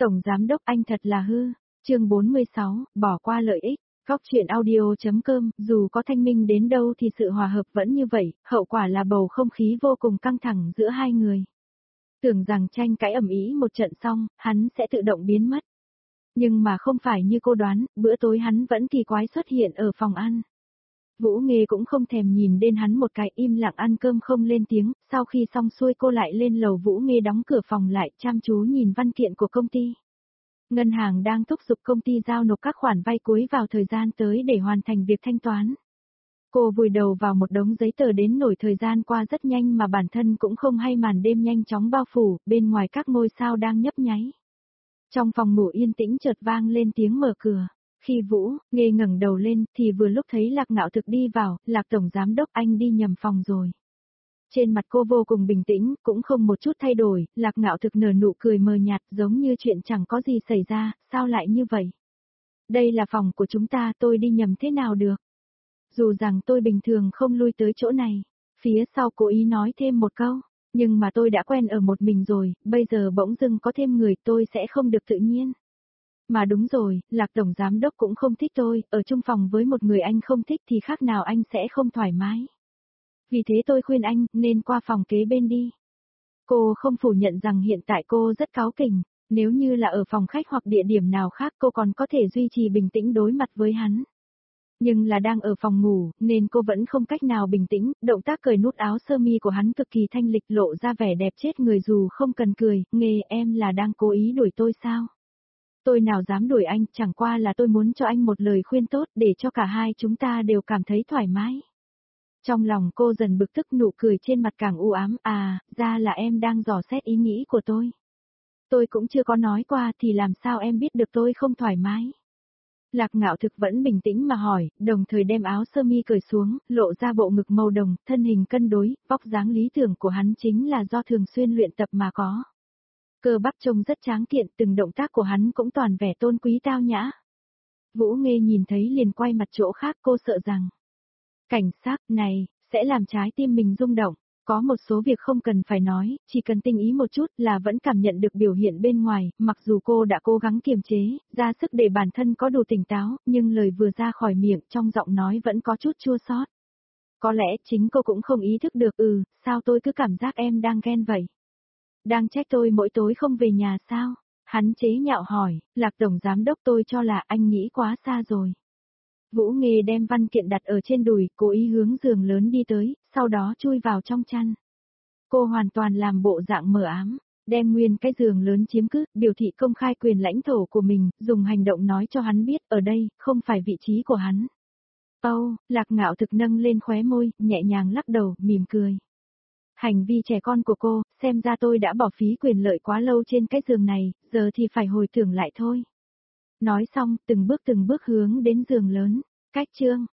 Tổng Giám Đốc anh thật là hư. Chương 46, bỏ qua lợi ích. Góc truyện audio.com, dù có thanh minh đến đâu thì sự hòa hợp vẫn như vậy, hậu quả là bầu không khí vô cùng căng thẳng giữa hai người. Tưởng rằng tranh cãi ầm ĩ một trận xong, hắn sẽ tự động biến mất. Nhưng mà không phải như cô đoán, bữa tối hắn vẫn kỳ quái xuất hiện ở phòng ăn. Vũ Nghê cũng không thèm nhìn đến hắn một cái, im lặng ăn cơm không lên tiếng, sau khi xong xuôi cô lại lên lầu. Vũ Nghê đóng cửa phòng lại, chăm chú nhìn văn kiện của công ty. Ngân hàng đang thúc giục công ty giao nộp các khoản vay cuối vào thời gian tới để hoàn thành việc thanh toán. Cô vùi đầu vào một đống giấy tờ đến nỗi thời gian qua rất nhanh mà bản thân cũng không hay, màn đêm nhanh chóng bao phủ, bên ngoài các ngôi sao đang nhấp nháy. Trong phòng ngủ yên tĩnh chợt vang lên tiếng mở cửa. Khi Vũ Nghê ngẩng đầu lên thì vừa lúc thấy Lạc Ngạo Thực đi vào. Lạc Tổng Giám Đốc, anh đi nhầm phòng rồi. Trên mặt cô vô cùng bình tĩnh, cũng không một chút thay đổi. Lạc Ngạo Thực nở nụ cười mờ nhạt giống như chuyện chẳng có gì xảy ra. Sao lại như vậy? Đây là phòng của chúng ta, tôi đi nhầm thế nào được? Dù rằng tôi bình thường không lui tới chỗ này. Phía sau cố ý nói thêm một câu. Nhưng mà tôi đã quen ở một mình rồi, bây giờ bỗng dưng có thêm người, tôi sẽ không được tự nhiên. Mà đúng rồi, Lạc Tổng Giám Đốc cũng không thích tôi, ở chung phòng với một người anh không thích thì khác nào anh sẽ không thoải mái. Vì thế tôi khuyên anh, nên qua phòng kế bên đi. Cô không phủ nhận rằng hiện tại cô rất cáu kỉnh, nếu như là ở phòng khách hoặc địa điểm nào khác cô còn có thể duy trì bình tĩnh đối mặt với hắn. Nhưng là đang ở phòng ngủ, nên cô vẫn không cách nào bình tĩnh. Động tác cởi nút áo sơ mi của hắn cực kỳ thanh lịch, lộ ra vẻ đẹp chết người dù không cần cười. Nghê, em là đang cố ý đuổi tôi sao? Tôi nào dám đuổi anh, chẳng qua là tôi muốn cho anh một lời khuyên tốt để cho cả hai chúng ta đều cảm thấy thoải mái. Trong lòng cô dần bực tức, nụ cười trên mặt càng u ám. À, ra là em đang dò xét ý nghĩ của tôi. Tôi cũng chưa có nói qua thì làm sao em biết được tôi không thoải mái? Lạc Ngạo Thực vẫn bình tĩnh mà hỏi, đồng thời đem áo sơ mi cởi xuống, lộ ra bộ ngực màu đồng, thân hình cân đối, vóc dáng lý tưởng của hắn chính là do thường xuyên luyện tập mà có. Cơ bắp trông rất tráng kiện, từng động tác của hắn cũng toàn vẻ tôn quý tao nhã. Vũ Nghê nhìn thấy liền quay mặt chỗ khác, cô sợ rằng cảnh sắc này sẽ làm trái tim mình rung động. Có một số việc không cần phải nói, chỉ cần tinh ý một chút là vẫn cảm nhận được biểu hiện bên ngoài. Mặc dù cô đã cố gắng kiềm chế, ra sức để bản thân có đủ tỉnh táo, nhưng lời vừa ra khỏi miệng trong giọng nói vẫn có chút chua xót. Có lẽ chính cô cũng không ý thức được. Sao tôi cứ cảm giác em đang ghen vậy? Đang trách tôi mỗi tối không về nhà sao? Hắn chế nhạo hỏi. Lạc Tổng Giám Đốc, tôi cho là anh nghĩ quá xa rồi. Vũ Nghê đem văn kiện đặt ở trên đùi, cố ý hướng giường lớn đi tới, sau đó chui vào trong chăn. Cô hoàn toàn làm bộ dạng mờ ám, đem nguyên cái giường lớn chiếm cứ, biểu thị công khai quyền lãnh thổ của mình, dùng hành động nói cho hắn biết ở đây không phải vị trí của hắn. Lạc Ngạo Thực nâng lên khóe môi, nhẹ nhàng lắc đầu, mỉm cười. Hành vi trẻ con của cô, xem ra tôi đã bỏ phí quyền lợi quá lâu trên cái giường này, giờ thì phải hồi tưởng lại thôi. Nói xong, từng bước hướng đến giường lớn. Cách chương